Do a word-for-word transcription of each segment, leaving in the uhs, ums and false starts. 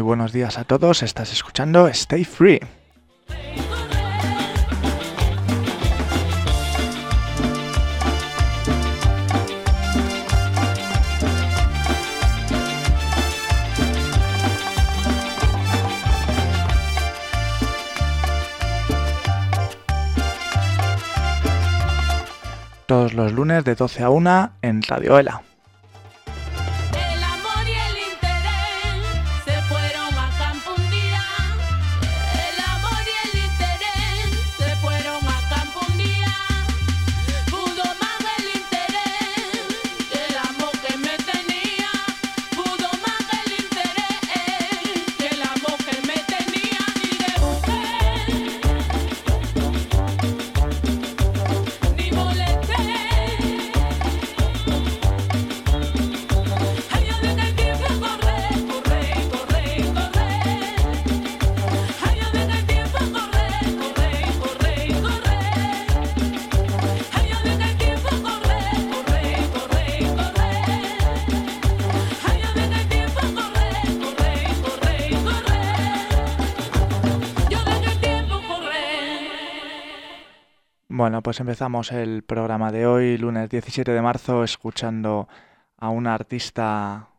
buenos días a todos, estás escuchando Stay Free. Todos los lunes de doce a una en Radio Ela. Bueno, pues empezamos el programa de hoy, lunes diecisiete de marzo, escuchando a una artista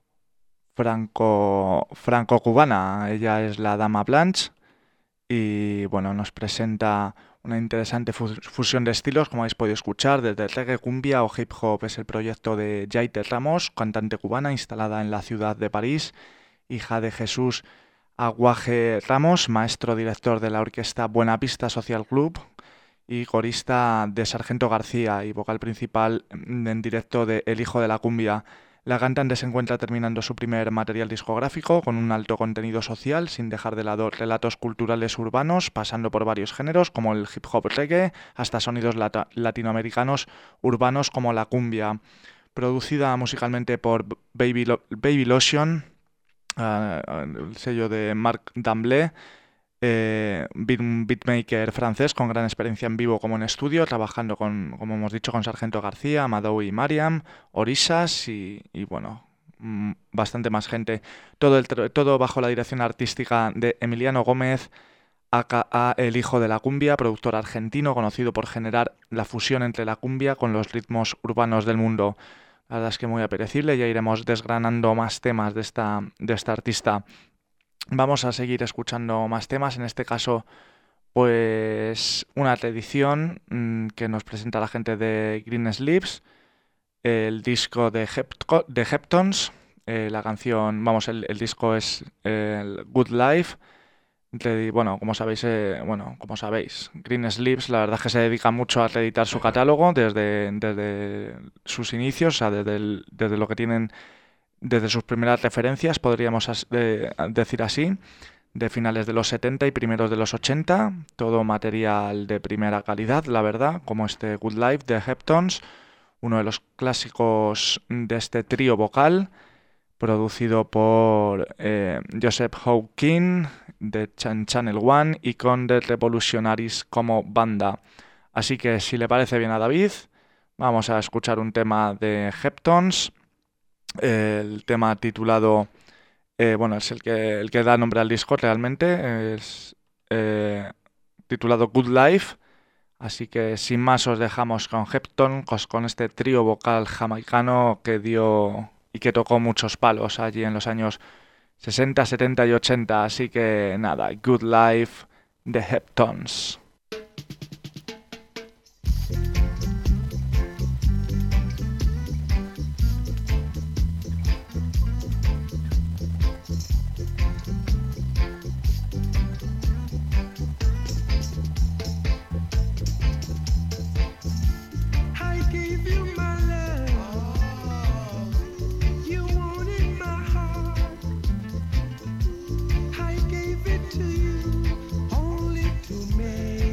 franco, franco-cubana. Ella es la Dama Blanche y bueno, nos presenta una interesante fusión de estilos, como habéis podido escuchar, desde reggae, cumbia o hip hop. Es el proyecto de Yaite Ramos, cantante cubana instalada en la ciudad de París, hija de Jesús Aguaje Ramos, maestro director de la orquesta Buenavista Social Club y corista de Sargento García y vocal principal en directo de El Hijo de la Cumbia. La cantante se encuentra terminando su primer material discográfico con un alto contenido social, sin dejar de lado relatos culturales urbanos, pasando por varios géneros como el hip hop reggae, hasta sonidos lat- latinoamericanos urbanos como la cumbia. Producida musicalmente por Baby, Lo- Baby Lotion, uh, el sello de Marc Damblé, Eh, un beatmaker francés con gran experiencia en vivo como en estudio, trabajando con, como hemos dicho, con Sargento García, Amadou y Mariam, Orisas y, y bueno, mmm, bastante más gente. Todo, el, todo bajo la dirección artística de Emiliano Gómez, aka El Hijo de la Cumbia, productor argentino conocido por generar la fusión entre la cumbia con los ritmos urbanos del mundo. La verdad es que muy apetecible, ya iremos desgranando más temas de esta, de esta artista. Vamos a seguir escuchando más temas, en este caso pues una reedición mmm, que nos presenta la gente de Green Sleeves, el disco de, Hepto- de Heptones, eh, la canción, vamos, el, el disco es eh, el Good Life. Re- bueno, como sabéis, eh, bueno, como sabéis, Green Sleeves la verdad es que se dedica mucho a reeditar su catálogo desde, desde sus inicios, o sea, desde, el, desde lo que tienen. Desde sus primeras referencias, podríamos as- eh, decir así, de finales de los setenta y primeros de los ochenta, todo material de primera calidad, la verdad, como este Good Life de Heptones, uno de los clásicos de este trío vocal, producido por eh, Joseph Hawking de Chan Channel One y con The Revolutionaries como banda. Así que si le parece bien a David, vamos a escuchar un tema de Heptones. El tema titulado, eh, bueno, es el que, el que da nombre al disco realmente, es eh, titulado Good Life, así que sin más os dejamos con Heptones, con este trío vocal jamaicano que dio y que tocó muchos palos allí en los años sesenta, setenta y ochenta, así que nada, Good Life de Heptones. To you, only to me.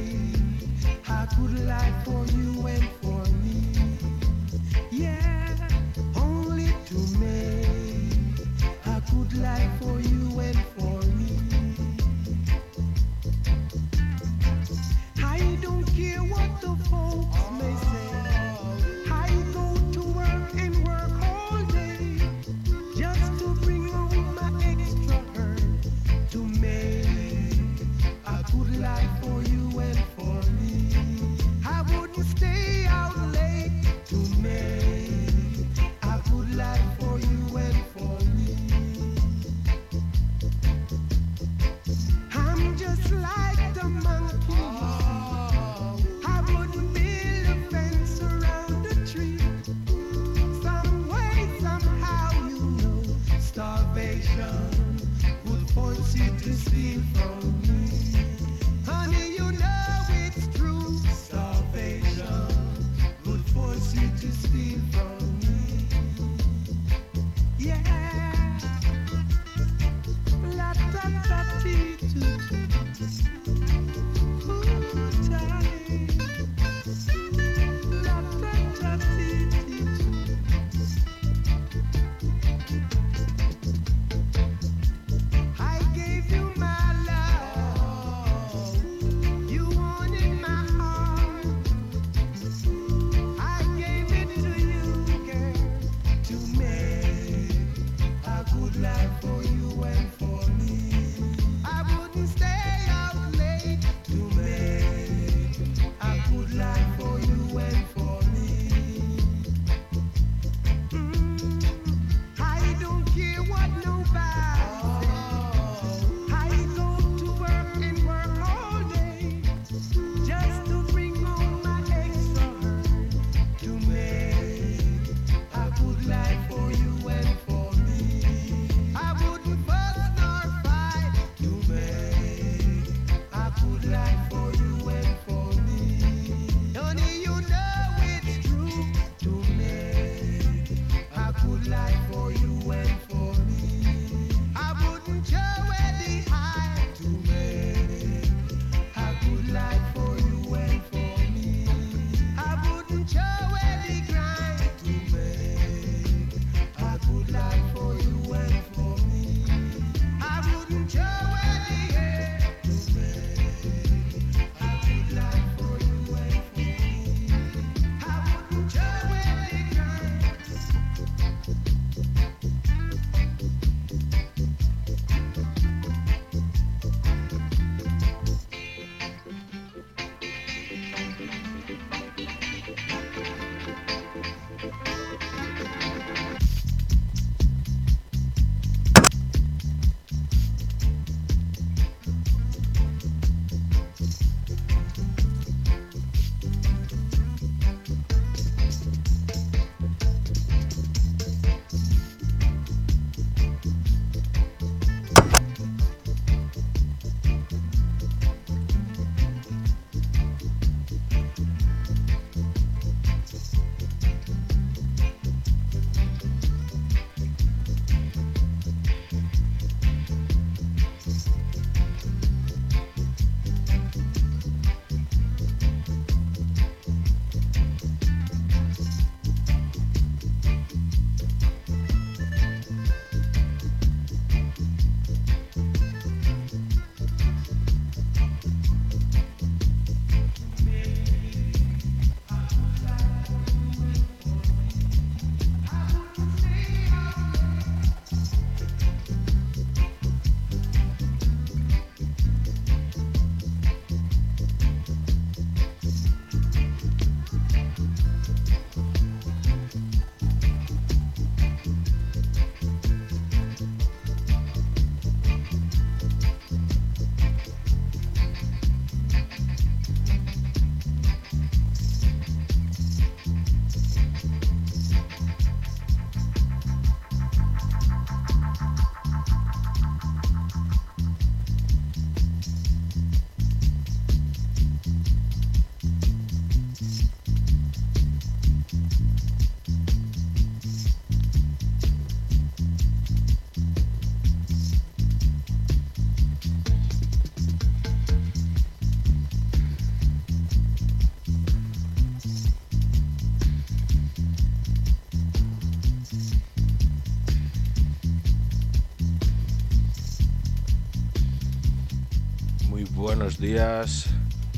buenos días.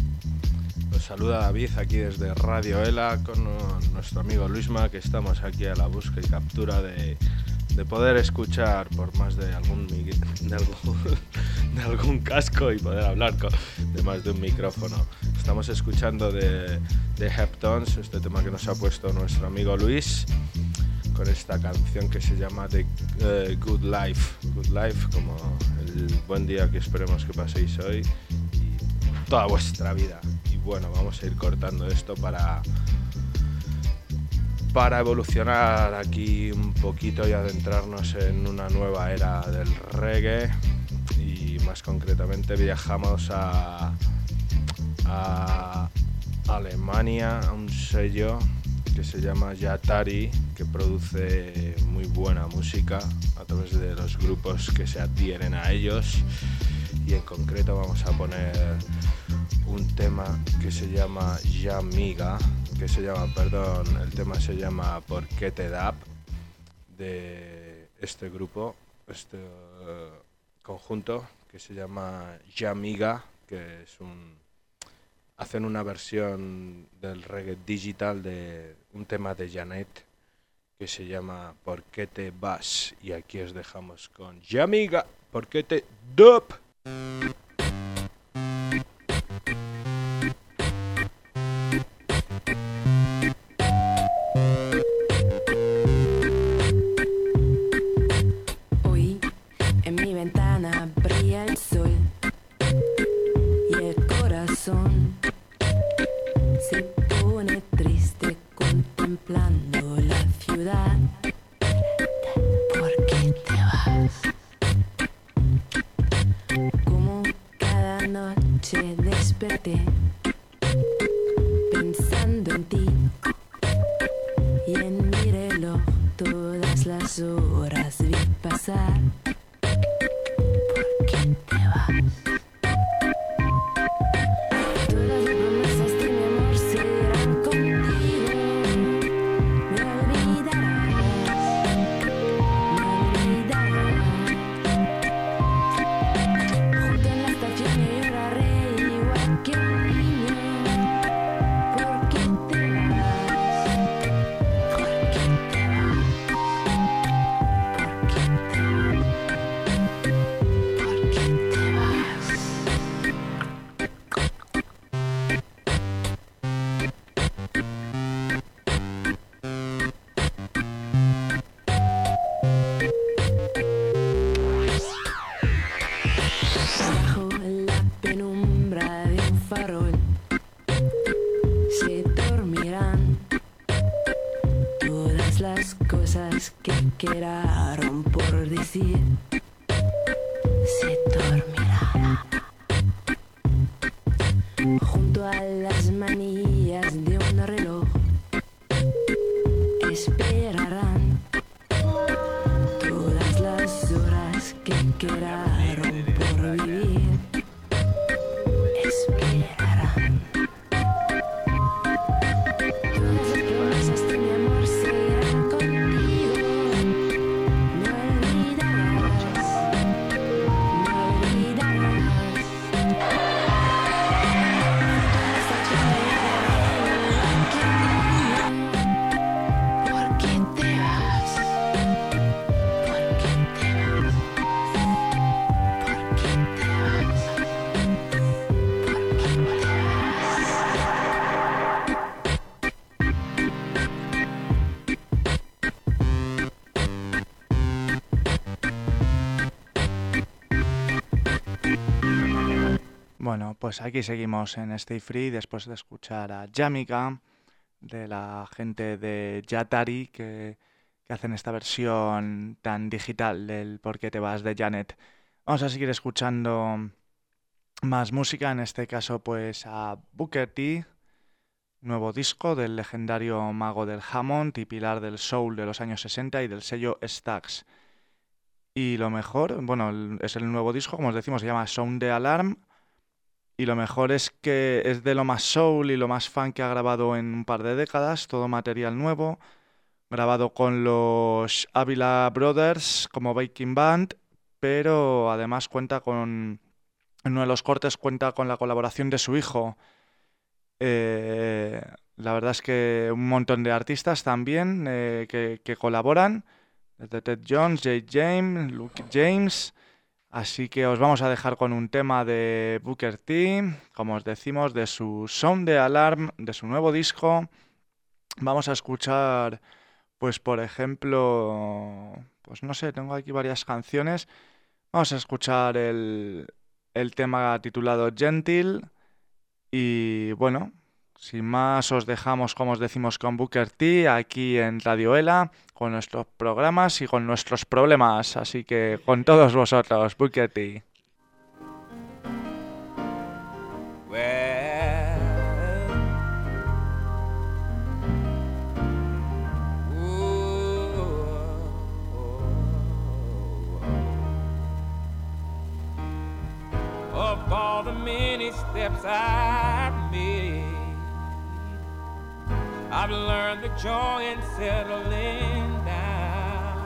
Os saluda David aquí desde Radio Ela con nuestro amigo Luisma, que estamos aquí a la búsqueda y captura de, de poder escuchar por más de algún, de algún, de algún casco y poder hablar con, de más de un micrófono. Estamos escuchando de, de Heptones, este tema que nos ha puesto nuestro amigo Luis, con esta canción que se llama The uh, Good Life. Good Life, como el buen día que esperemos que paséis hoy y toda vuestra vida. Y bueno, vamos a ir cortando esto para, para evolucionar aquí un poquito y adentrarnos en una nueva era del reggae. Y más concretamente viajamos a, a Alemania, a un sello que se llama Yatari, que produce muy buena música a través de los grupos que se adhieren a ellos, y en concreto vamos a poner un tema que se llama Yamiga, que se llama, perdón, el tema se llama ¿Por qué te da? De este grupo, este uh, conjunto que se llama Yamiga, que es un hacen una versión del reggae digital de un tema de Janet que se llama ¿Por qué te vas? Y aquí os dejamos con Yamiga, ¿por qué te dop? Hoy en mi ventana brilla el sol y el corazón se pone triste contemplando la ciudad. ¿Por qué te vas? ¿Cómo noche desperté pensando en ti y en mi reloj todas las horas vi pasar. ¿Por qué te vas? Todas las promesas de mi amor serán contigo. Me olvidarás, me olvidarás. Junto en la estación yo lloraré igual que un niño. ¿Por qué te vas? ¿Por qué te vas? ¿Por qué te vas? ¿Por qué te vas? Bajo la penumbra de un farol se dormirán todas las cosas que quedaron por decir. Se dormirán junto a las manillas de un reloj. Esperarán todas las horas que quedaron por vivir. Esperarán. Todas las promesas de mi amor serán contigo. Me olvidarás, me olvidarás. ¿Por qué te vas? ¿Por qué te vas? ¿Por qué te vas? ¿Por qué te vas? Bueno, pues aquí seguimos en Stay Free después de escuchar a Yamika, de la gente de Yatari, que, que hacen esta versión tan digital del ¿Por qué te vas? De Janet. Vamos a seguir escuchando más música, en este caso pues a Booker T, nuevo disco del legendario mago del Hammond y pilar del soul de los años sesenta y del sello Stax. Y lo mejor, bueno, el- es el nuevo disco, como os decimos, se llama Sound the Alarm. Y lo mejor es que es de lo más soul y lo más funk que ha grabado en un par de décadas, todo material nuevo, grabado con los Avila Brothers como backing band, pero además cuenta con, en uno de los cortes cuenta con la colaboración de su hijo. Eh, la verdad es que un montón de artistas también eh, que, que colaboran, desde Ted Jones, Jay James, Luke James. Así que os vamos a dejar con un tema de Booker T, como os decimos, de su Sound the Alarm, de su nuevo disco. Vamos a escuchar, pues por ejemplo, pues no sé, tengo aquí varias canciones. Vamos a escuchar el, el tema titulado Gentle. Y bueno, sin más os dejamos, como os decimos, con Booker T aquí en Radio Ela, con nuestros programas y con nuestros problemas. Así que con todos vosotros, Booker T. Well, ooh, of all the many steps I've made, I've learned the joy in settling down.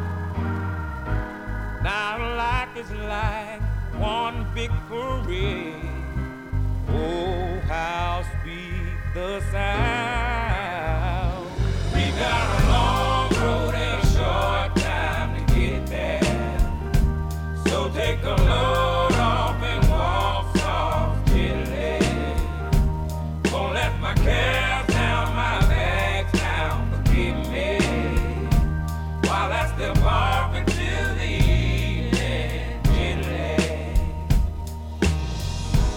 Now life is like one big parade. Oh, how sweet the sound. We've got a long road and a short time to get there. So take a load off and walk soft gently. Won't let my cares down, my bags down, forgive me. While I step off into the evening gently.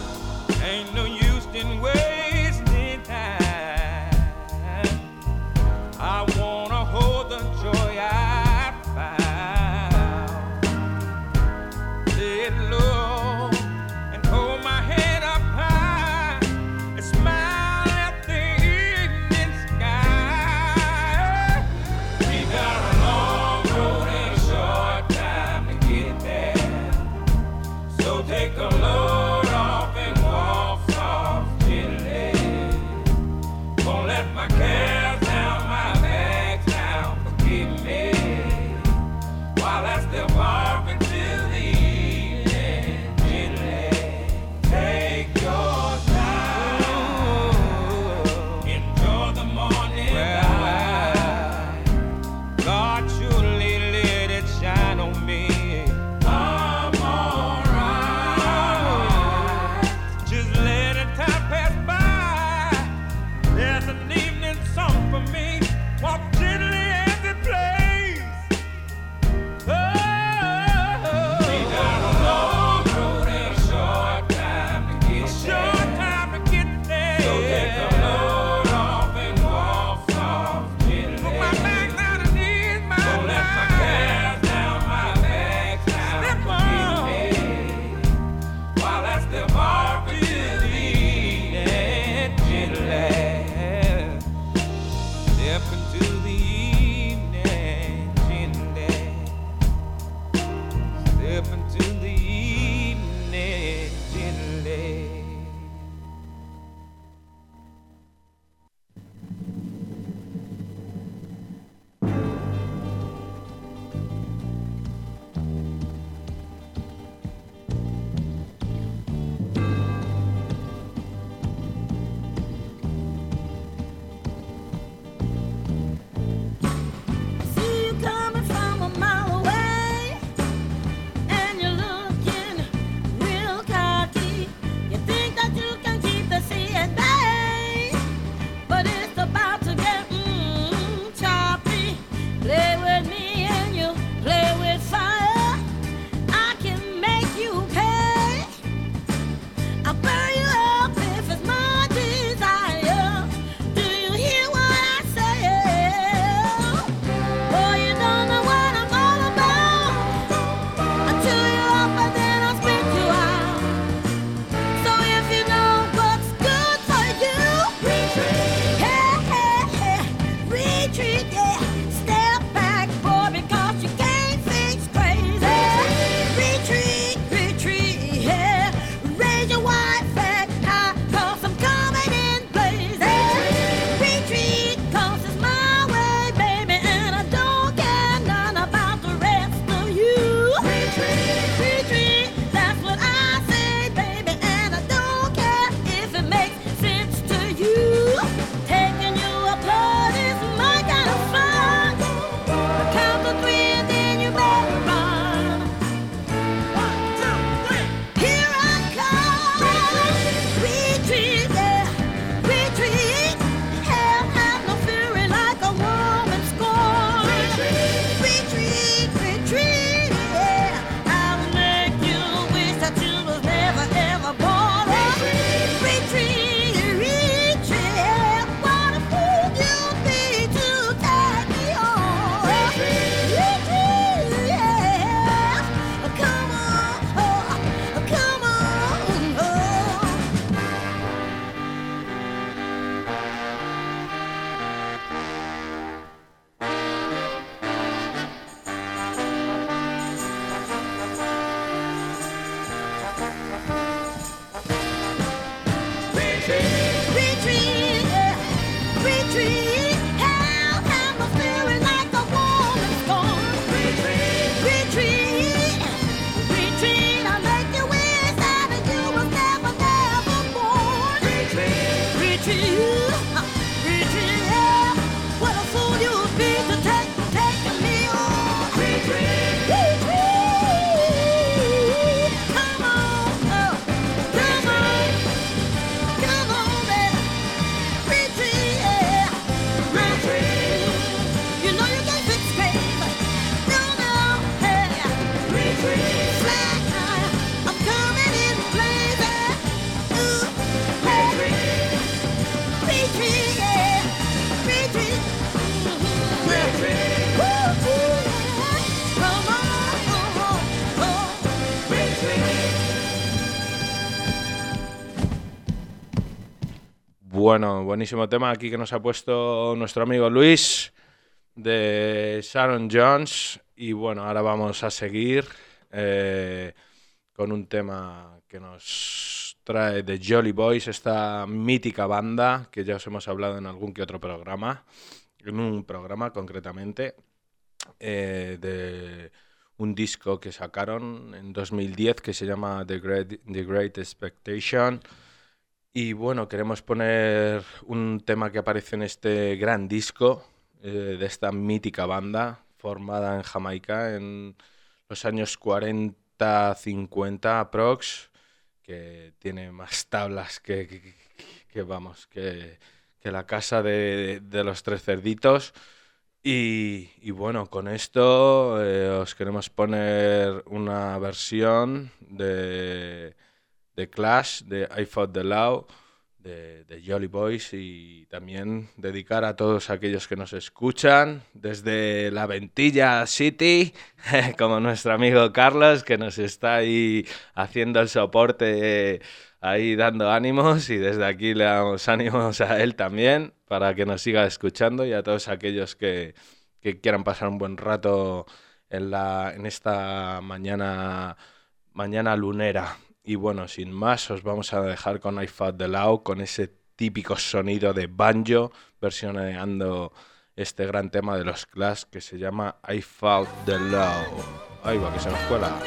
bueno, buenísimo tema aquí que nos ha puesto nuestro amigo Luis de Sharon Jones. Y bueno, ahora vamos a seguir eh, con un tema que nos trae The Jolly Boys, esta mítica banda que ya os hemos hablado en algún que otro programa, en un programa concretamente, eh, de un disco que sacaron en dos mil diez que se llama The Great, The Great Expectation. Y bueno, queremos poner un tema que aparece en este gran disco eh, de esta mítica banda formada en Jamaica en los años cuarenta cincuenta aprox, que tiene más tablas que, que, que vamos, que, que la casa de, de los tres cerditos. Y, y bueno, con esto eh, os queremos poner una versión de, de Clash, de I Fought the Law, de, de Jolly Boys, y también dedicar a todos aquellos que nos escuchan desde la Ventilla City, como nuestro amigo Carlos, que nos está ahí haciendo el soporte, ahí dando ánimos, y desde aquí le damos ánimos a él también para que nos siga escuchando, y a todos aquellos que, que quieran pasar un buen rato en, la, en esta mañana, mañana lunera. Y bueno, sin más, os vamos a dejar con I Fought the Law, con ese típico sonido de banjo, versionando este gran tema de los Clash que se llama I Fought the Law. Ahí va, que se nos cuela.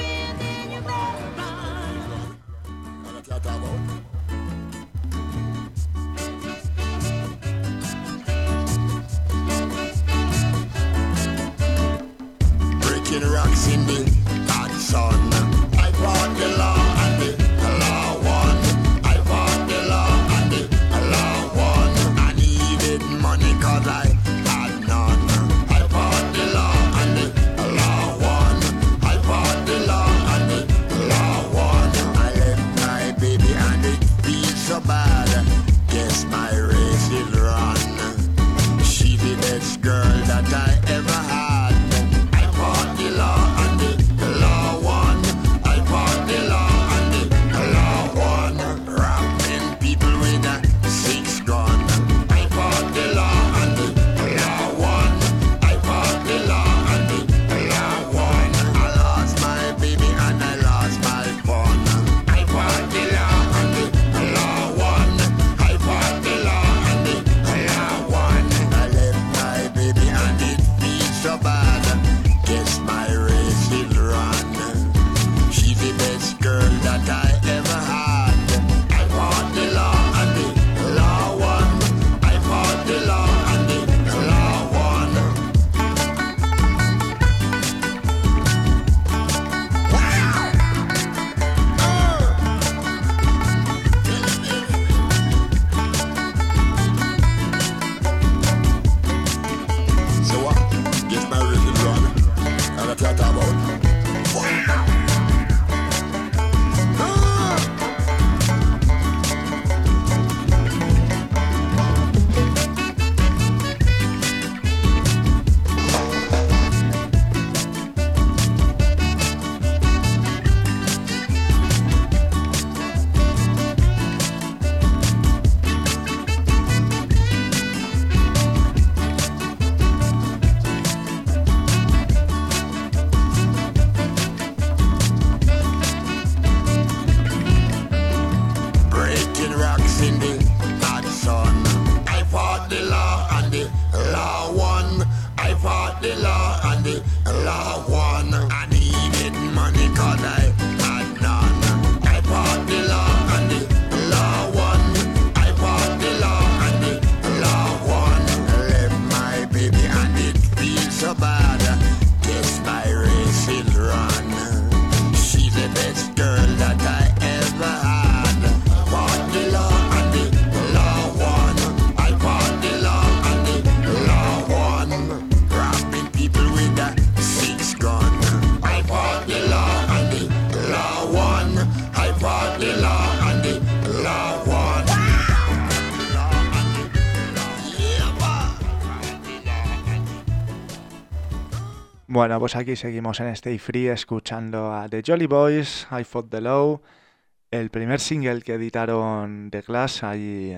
Breaking rocks in the hot sun. I fought the law. Bueno, pues aquí seguimos en Stay Free escuchando a The Jolly Boys, I Fought the Law, el primer single que editaron The Clash ahí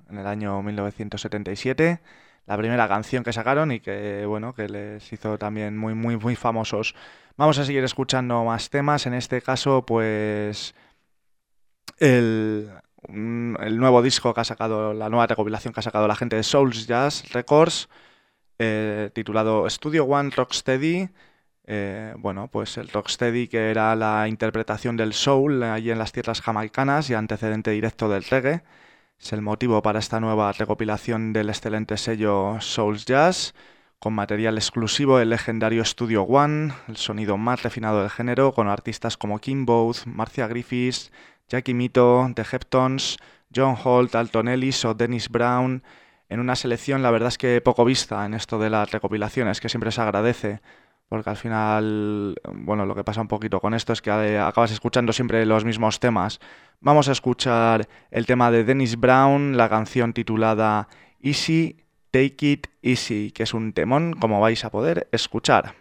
en el año mil novecientos setenta y siete, la primera canción que sacaron y que, bueno, que les hizo también muy, muy, muy famosos. Vamos a seguir escuchando más temas, en este caso, pues, el, el nuevo disco que ha sacado, la nueva recopilación que ha sacado la gente de Souls Jazz Records, eh, titulado Studio One Rocksteady. Eh, bueno, pues el rocksteady, que era la interpretación del soul allí en las tierras jamaicanas y antecedente directo del reggae, es el motivo para esta nueva recopilación del excelente sello Souls Jazz, con material exclusivo del legendario Studio One, el sonido más refinado del género, con artistas como Kim Booth, Marcia Griffiths, Jackie Mito, The Heptones, John Holt, Alton Ellis o Dennis Brown, en una selección, la verdad es que poco vista en esto de las recopilaciones, que siempre se agradece, porque al final, bueno, lo que pasa un poquito con esto es que acabas escuchando siempre los mismos temas. Vamos a escuchar el tema de Dennis Brown, la canción titulada Easy, Take It Easy, que es un temón, como vais a poder escuchar.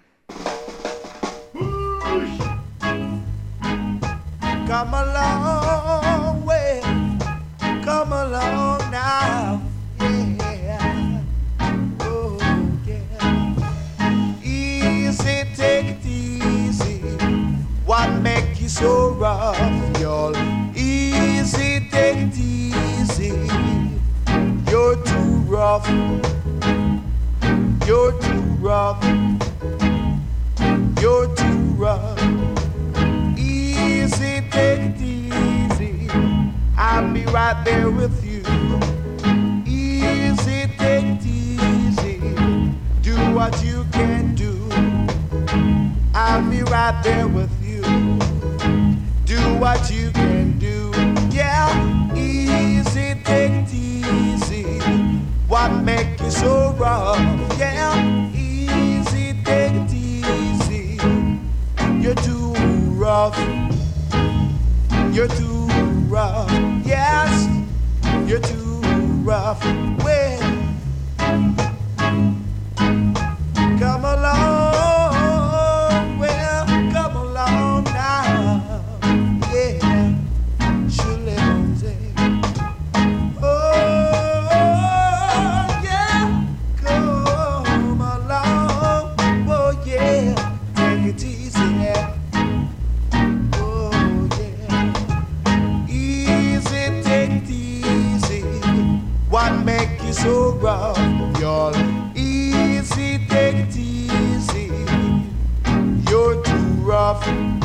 Come along, well, come along now, yeah, oh yeah. Easy, take it easy. What make you so rough, y'all? Easy, take it easy. You're too rough. You're too rough. You're too rough. Easy, take it easy. I'll be right there with you. Easy, take it easy. Do what you can do. I'll be right there with you. Do what you can do. Yeah, easy, take it easy. What make you so rough? Yeah, easy, take it easy. You're too rough. You're too rough. Yes, you're too rough. Well, come along. Well, come along now. Yeah, surely don't say. Oh, yeah, come along. Oh, yeah, take it easy. Yeah. What make you so rough, y'all? Easy, take it easy. You're too rough.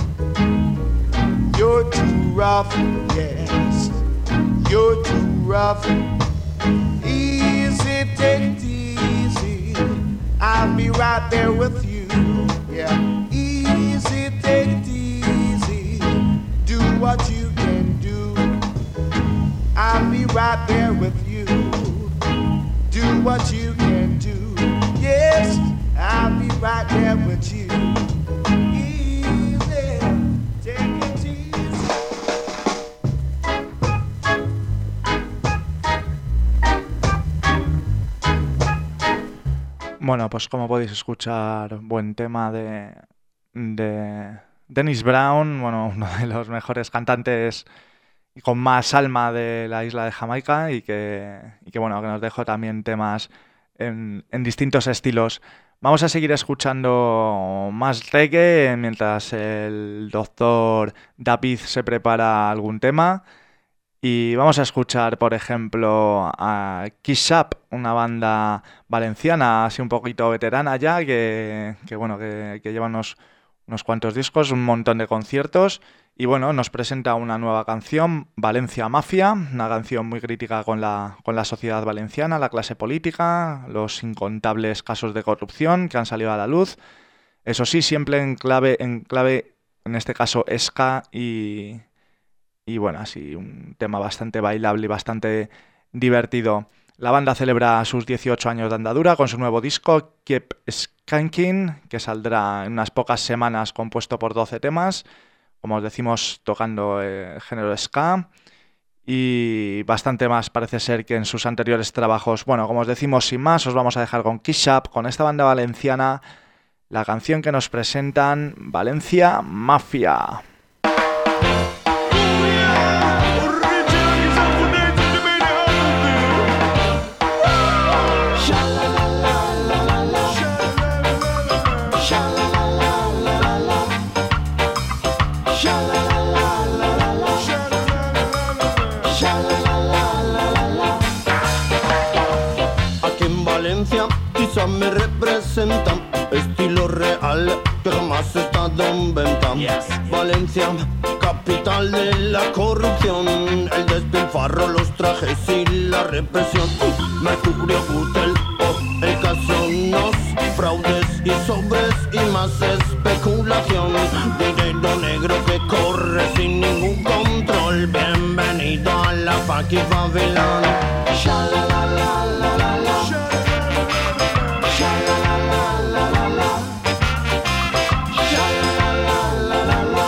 You're too rough, yes. You're too rough. Easy, take it easy. I'll be right there with you. Yeah. Easy, take it easy. Do what you can do. I'll be right there with you. Do what you can do. Yes, I'll be right there with you. Easy, take it easy. Bueno, pues como podéis escuchar, buen tema de, de Dennis Brown, bueno, uno de los mejores cantantes y con más alma de la isla de Jamaica y que, y que bueno, que nos dejó también temas en, en distintos estilos. Vamos a seguir escuchando más reggae mientras el doctor David se prepara algún tema. Y vamos a escuchar, por ejemplo, a Kiss Up, una banda valenciana, así un poquito veterana ya, que, que bueno, que, que lleva unos, unos cuantos discos, un montón de conciertos. Y bueno, nos presenta una nueva canción, Valencia Mafia, una canción muy crítica con la, con la sociedad valenciana, la clase política, los incontables casos de corrupción que han salido a la luz. Eso sí, siempre en clave, en clave, en este caso, ska y, y bueno, así un tema bastante bailable y bastante divertido. La banda celebra sus dieciocho años de andadura con su nuevo disco, Keep Skanking, que saldrá en unas pocas semanas, compuesto por doce temas. Como os decimos, tocando el género ska y bastante más parece ser que en sus anteriores trabajos. Bueno, como os decimos, sin más, os vamos a dejar con Kiss Up, con esta banda valenciana, la canción que nos presentan, Valencia Mafia. belleza me representa, estilo real que jamás ha estado en venta. Valencia, capital de la corrupción, el despilfarro, los trajes y la represión. Mercurio, Gürtel, oh, el caso Nos, fraudes y sobres y más especulación. Dinero negro que corre sin ningún control. Bienvenido a la Funky Babylon. Sha-la-la-la-la-la-la. Sha-la-la-la-la-la-la. Sha-la-la-la-la-la-la.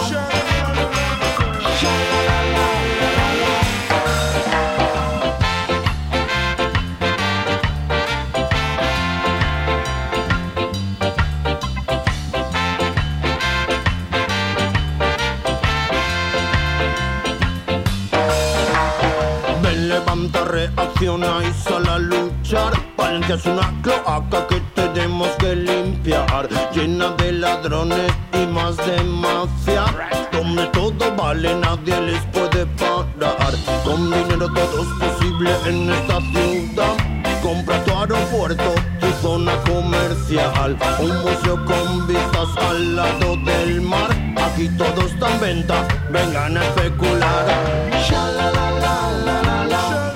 Reacciona y sal a luchar. Valencia es una cloaca que tenemos que limpiar, llena de ladrones y más de mafia, donde todo vale, nadie les puede parar. Con dinero todo es posible en esta ciudad. Compra tu aeropuerto, tu zona comercial, un museo con vistas al lado del mar. Aquí todo está en venta, vengan a especular. Sha-la-la-la-la-la-la.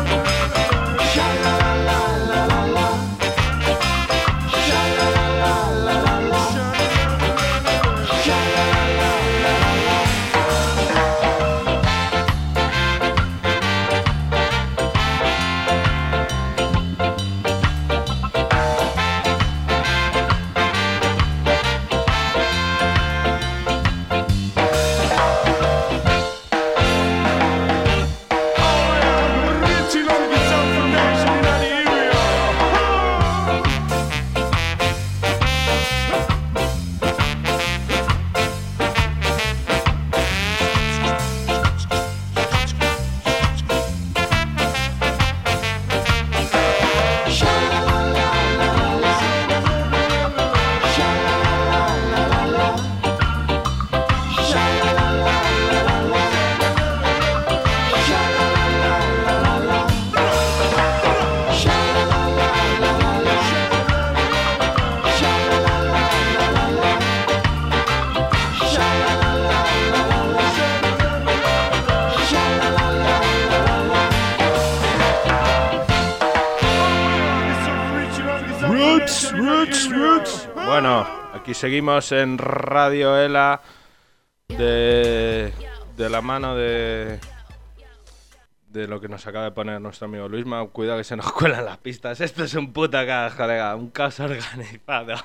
Aquí seguimos en Radio Ela de, de la mano de de lo que nos acaba de poner nuestro amigo Luisma. Cuidado que se nos cuelan las pistas. Esto es un puta caos, colega, un caos organizado.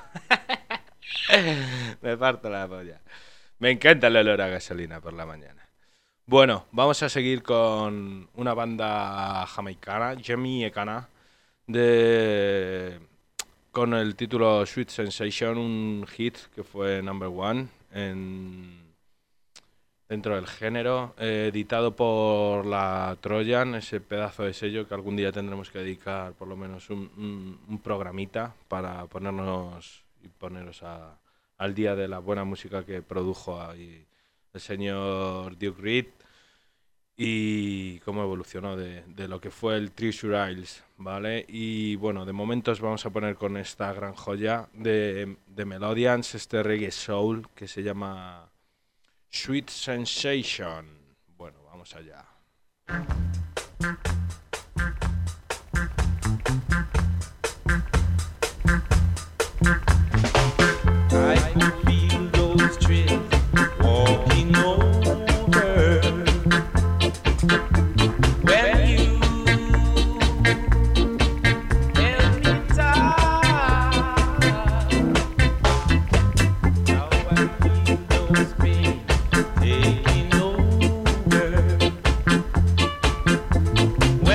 Me parto la polla. Me encanta el olor a gasolina por la mañana. Bueno, vamos a seguir con una banda jamaicana, jamaicana, de... con el título Sweet Sensation, un hit que fue number one en, dentro del género, eh, editado por la Trojan, ese pedazo de sello que algún día tendremos que dedicar por lo menos un, un, un programita para ponernos y poneros a, al día de la buena música que produjo ahí el señor Duke Reid y cómo evolucionó de, de lo que fue el Treasure Isles, ¿vale? Y bueno, de momento os vamos a poner con esta gran joya de, de Melodians, este reggae soul que se llama Sweet Sensation. Bueno, vamos allá. I can feel those trees walking over when you held me tight. Now I feel those pains taking over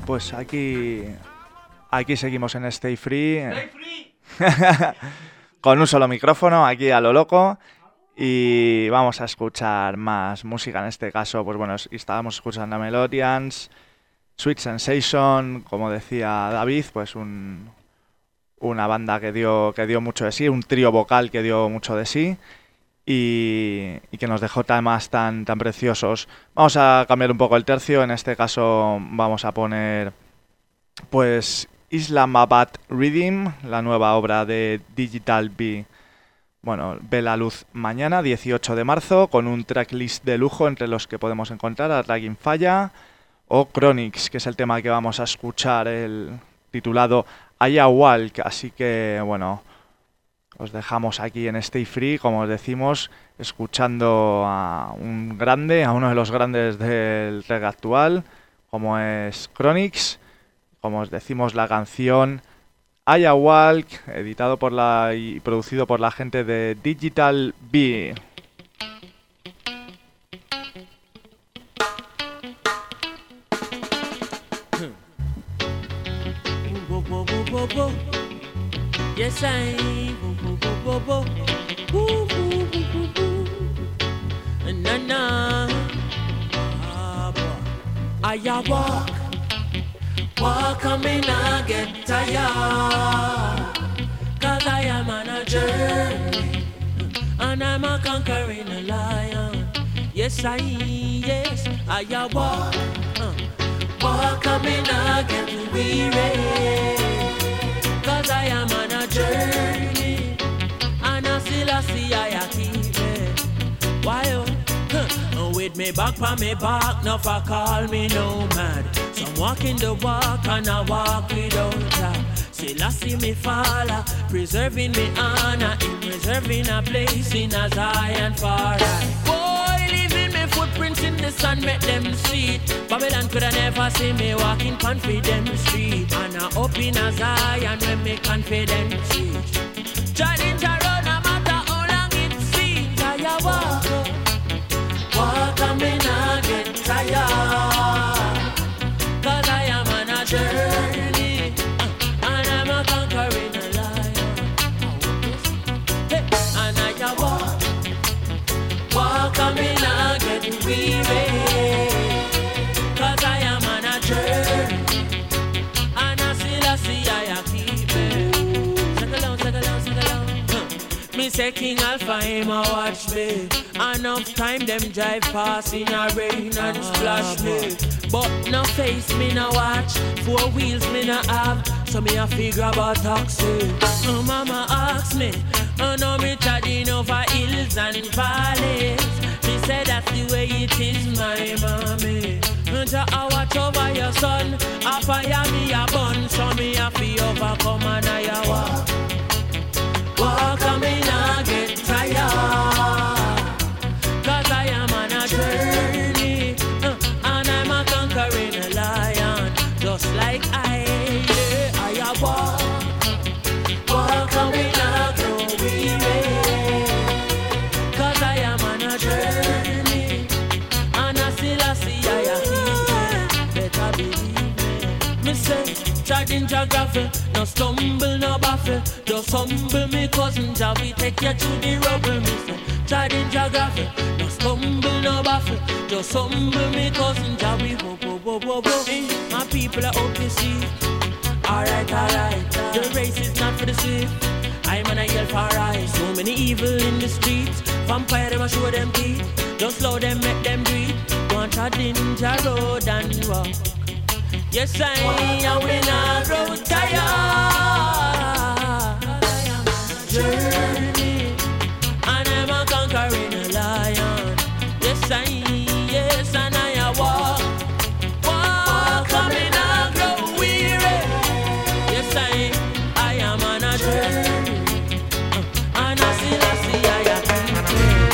pues aquí, aquí seguimos en Stay Free. Stay free. Con un solo micrófono, aquí a lo loco. Y vamos a escuchar más música, en este caso, pues bueno, estábamos escuchando a Melodians, Sweet Sensation, como decía David, pues un, una banda que dio, que dio mucho de sí, un trío vocal que dio mucho de sí y, y que nos dejó temas tan, tan preciosos. Vamos a cambiar un poco el tercio, en este caso vamos a poner pues Islamabad Rhythm, la nueva obra de Digital B. Bueno, ve la luz mañana, dieciocho de marzo, con un tracklist de lujo entre los que podemos encontrar a Dragging Falla o Chronix, que es el tema que vamos a escuchar, el titulado Aya Walk. Así que, bueno, os dejamos aquí en Stay Free, como os decimos, escuchando a un grande, a uno de los grandes del reggae actual, como es Chronix. Como os decimos, la canción Aya Walk, editado por la y producido por la gente de Digital B. Yes, I na na Aya walk, walk and me nah get tired, cause I am on a journey, and I'm a conquering lion. Yes, I, yes, I walk, uh, walk and me nah get weary, cause I am on a journey, and I still I see I keep it. Why oh, huh, with me back on me back, no for call me nomad. So I'm walking the walk and I walk without her. Still I see me follow, preserving me honor, in preserving a place in a Zion far right. Boy, leaving me footprints in the sun, make them see it. Babylon coulda never see me walking confident street. And I up in a Zion when me confident teach. Challenge around no matter how long it seems. I walk, walk and me not get tired, cause I am on a journey, uh, and I'm a conquering lion. Hey, and I walk, walk and me not get weary, cause I am on a journey, and I still I see I keep it. Sing along, sing along, sing along. Huh. Me say King Alpha, him a watch me. Enough time them drive past in a rain and splash me. But no face me no watch, four wheels me no have, so me a figure about taxi. Oh, mama asks me, oh no me treading over hills and valleys. Me say that's the way it is, my mommy. Jah I watch over your son, I fire me a bun, so me a fi overcome and I walk. Walk and me nah get tired, cause I am on a journey, uh, and I'm a conquering lion, just like I, yeah, I walk, walk and we not grow weary, cause I am on a journey, and I still I see I am here, better believe me. Me say, treading geography, no stumble, no baffle, just humble me cousin, Jah we take you to the rubble. Me say, treading geography, no stumble, no baffle, just humble me cousin, Jah we whoa, whoa, whoa, whoa, whoa. My people are out to see. Alright, alright, the race is not for the swift, I'm on a yell for rise. So many evil in the streets, vampire them a show them teeth, just slow them, make them do it. Want a ninja road and walk. Yes, I am when I grow tired, journey, and I'm a conquering lion. Yes, I, yes, and I walk, walk, and me not grow weary. Yes, I, I am on a journey, uh, and I still I see I am here.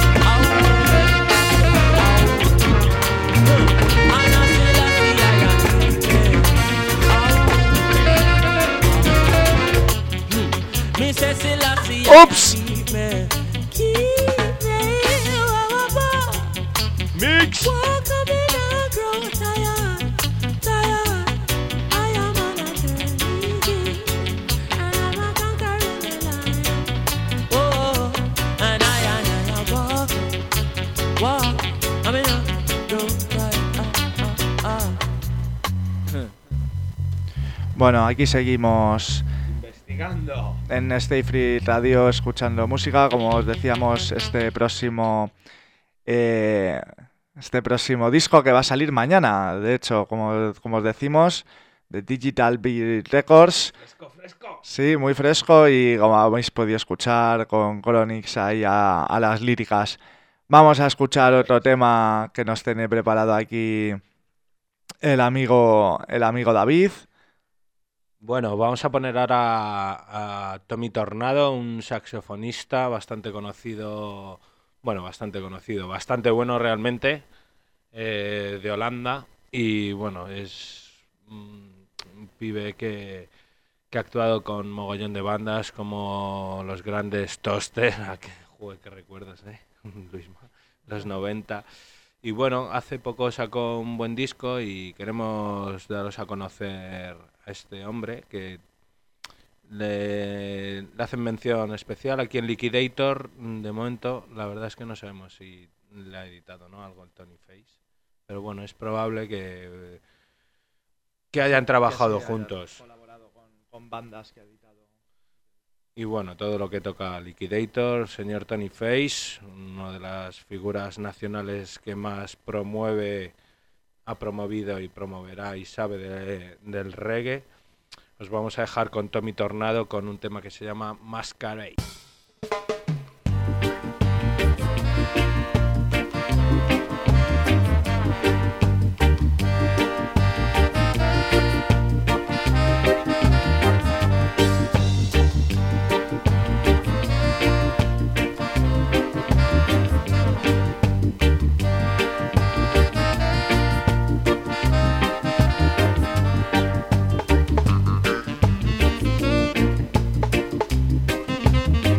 And I still I see I am here. Me say still I see I Oops. keep me, keep me, Mix. walk up in a grow tired, tired. Bueno, aquí seguimos Investigando. en Stay Free Radio escuchando música, como os decíamos, este próximo eh, este próximo disco que va a salir mañana, de hecho, como, como os decimos, de Digital Beat Records. Fresco, fresco. Sí, muy fresco y como habéis podido escuchar con Chronix ahí a, a las líricas. Vamos a escuchar otro tema que nos tiene preparado aquí el amigo, el amigo David. Bueno, vamos a poner ahora a Tommy Tornado, un saxofonista bastante conocido, bueno, bastante conocido, bastante bueno realmente, eh, de Holanda. Y bueno, es un, un pibe que, que ha actuado con mogollón de bandas como los grandes Toaster, ah, que, joder, qué recuerdos, ¿eh? Luisma, los noventa. Y bueno, hace poco sacó un buen disco y queremos daros a conocer a este hombre que le, le hacen mención especial aquí en Liquidator. De momento, la verdad es que no sabemos si le ha editado, ¿no?, algo en Tony Face. Pero bueno, es probable que, que hayan trabajado Que sí, hayan juntos. colaborado con, con bandas que ha editado. Y bueno, todo lo que toca Liquidator, señor Tony Face, una de las figuras nacionales que más promueve, ha promovido y promoverá y sabe de, del reggae. Os vamos a dejar con Tommy Tornado con un tema que se llama Masquerade. Thank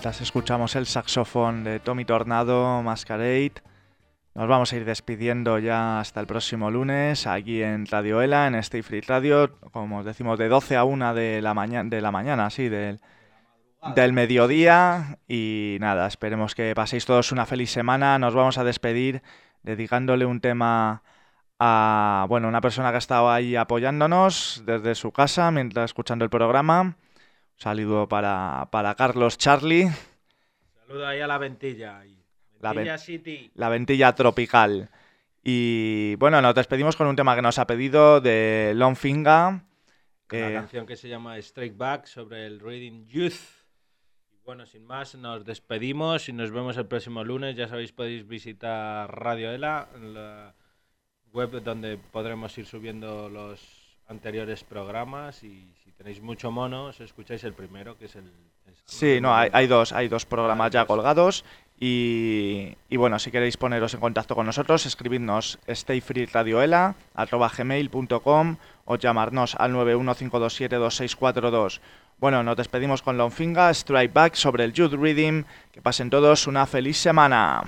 mientras escuchamos el saxofón de Tommy Tornado, Masquerade. Nos vamos a ir despidiendo ya hasta el próximo lunes, aquí en Radio Ela, en Stay Free Radio, como os decimos, de doce a una de la, maña- de la mañana, sí, del, del mediodía. Y nada, esperemos que paséis todos una feliz semana. Nos vamos a despedir dedicándole un tema a, bueno, una persona que ha estado ahí apoyándonos desde su casa mientras escuchando el programa. Un saludo para, para Carlos Charlie. Saludo ahí a la Ventilla. La, Ventilla ven- City. la Ventilla Tropical. Y bueno, nos despedimos con un tema que nos ha pedido de Longfinger. Una Eh, canción que se llama Strike Back sobre el Reading Youth. Y bueno, sin más, nos despedimos y nos vemos el próximo lunes. Ya sabéis, podéis visitar Radio Ela, la web donde podremos ir subiendo los anteriores programas. Y si tenéis mucho mono, os escucháis el primero, que es el... es- sí, no, hay, hay dos, hay dos programas ya colgados. Y, y bueno, si queréis poneros en contacto con nosotros, escribidnos stayfreeradioela arroba gmail punto com o llamarnos al nueve uno cinco dos siete dos seis cuatro dos. Bueno, nos despedimos con Longfinger, Strike Back sobre el Youth Rhythm. Que pasen todos una feliz semana.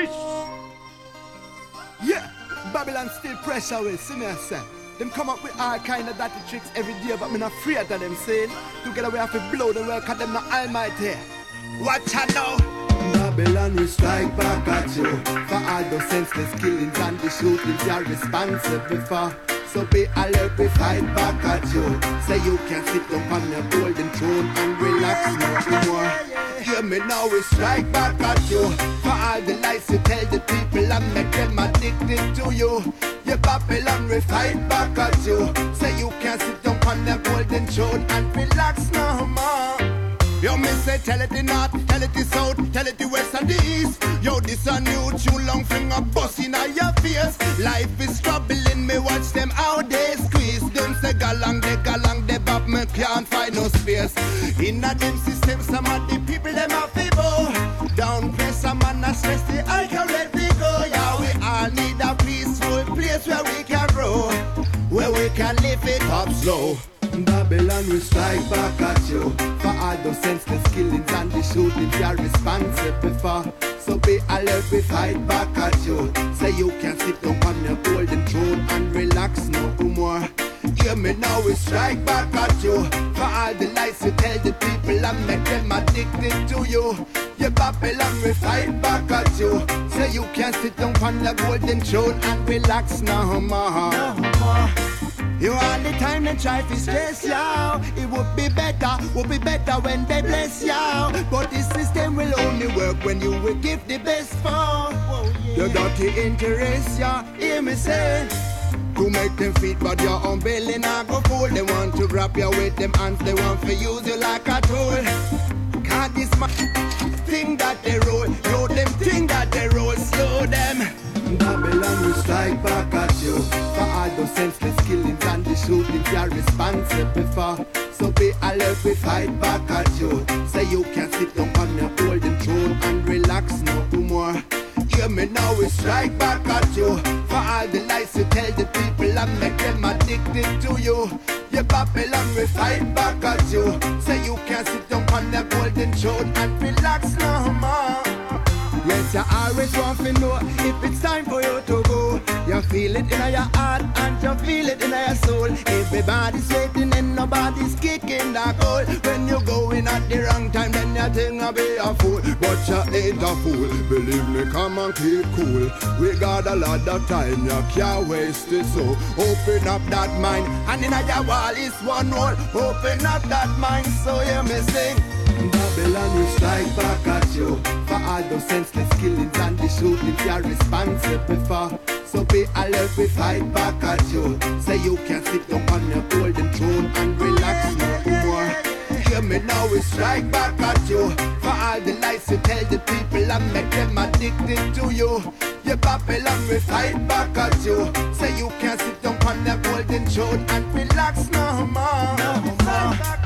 Yeah, Babylon still pressure with, see me I say. Them come up with all kind of dirty tricks every day, but me not afraid of them saying. Together we have to blow the world, cause them not almighty. Watch out now. Babylon will strike back at you for all those senseless killings and the shootings you're responsible for. So be alert, we fight back at you. Say you can sit up on your golden throne and relax no more. Hear me now, we strike back at you for all the lies you tell the people and make them addicted to you. You Babylon, we fight back at you. Say you can sit up on your golden throne and relax no more. Yo, me say tell it the north, tell it the south, tell it the west and the east. Yo, this a new tune, long finger bust in your face. Life is troubling me, watch them how they squeeze. Them say galang, they galang, they bop, me can't find no space. In a them system, some of the people, them a feeble. Down pressure, man, a stress, the I can let me go. Yeah, we all need a peaceful place where we can grow, where we can live it up slow. Babylon will strike back at you for all those senseless killings and the shootings you're responsible for. So be alert, we fight back at you. Say you can sit down on your golden throne and relax no more. Hear me now, we strike back at you for all the lies you tell the people and make them addicted to you. You Babylon, we fight back at you. Say you can sit down on your golden throne and relax no more. No more. You all the time they try to stress you. It would be better, would be better when they bless you. But this system will only work when you will give the best for. Whoa, yeah. Your dirty interest, yeah, hear me say. To make them fit but your own belly not go full. They want to grab you with them hands, they want to use you like a tool. Can't this man think that they roll. Yo, them think that they roll, slow them. Babylon will strike back at you for all those senseless killings and the shootings you're responsible for. So be alert, we fight back at you. Say you can sit down on your golden throne and relax no more. Hear me now, we strike back at you for all the lies you tell the people and make them addicted to you. You Babylon, we fight back at you. Say you can sit down on your golden throne and relax no more. Yes, you always want to know if it's time for you to go. You feel it in your heart and you feel it in your soul. Everybody's waiting and nobody's kicking the goal. When you go in at the wrong time, then you think I'll be a fool. But you ain't a fool, believe me, come and keep cool. We got a lot of time, you can't waste it. So open up that mind, and in your wall is one wall. Open up that mind, so you me sing. Babylon will strike back at you for all those senseless killings and the shootings you're responsible for. So be alert, we fight back at you. Say you can sit down on your golden throne and relax no more. Hear me now, we strike back at you for all the lies you tell the people and make them addicted to you. You Babylon, we fight back at you. Say you can sit down on your golden throne and relax no more. No more.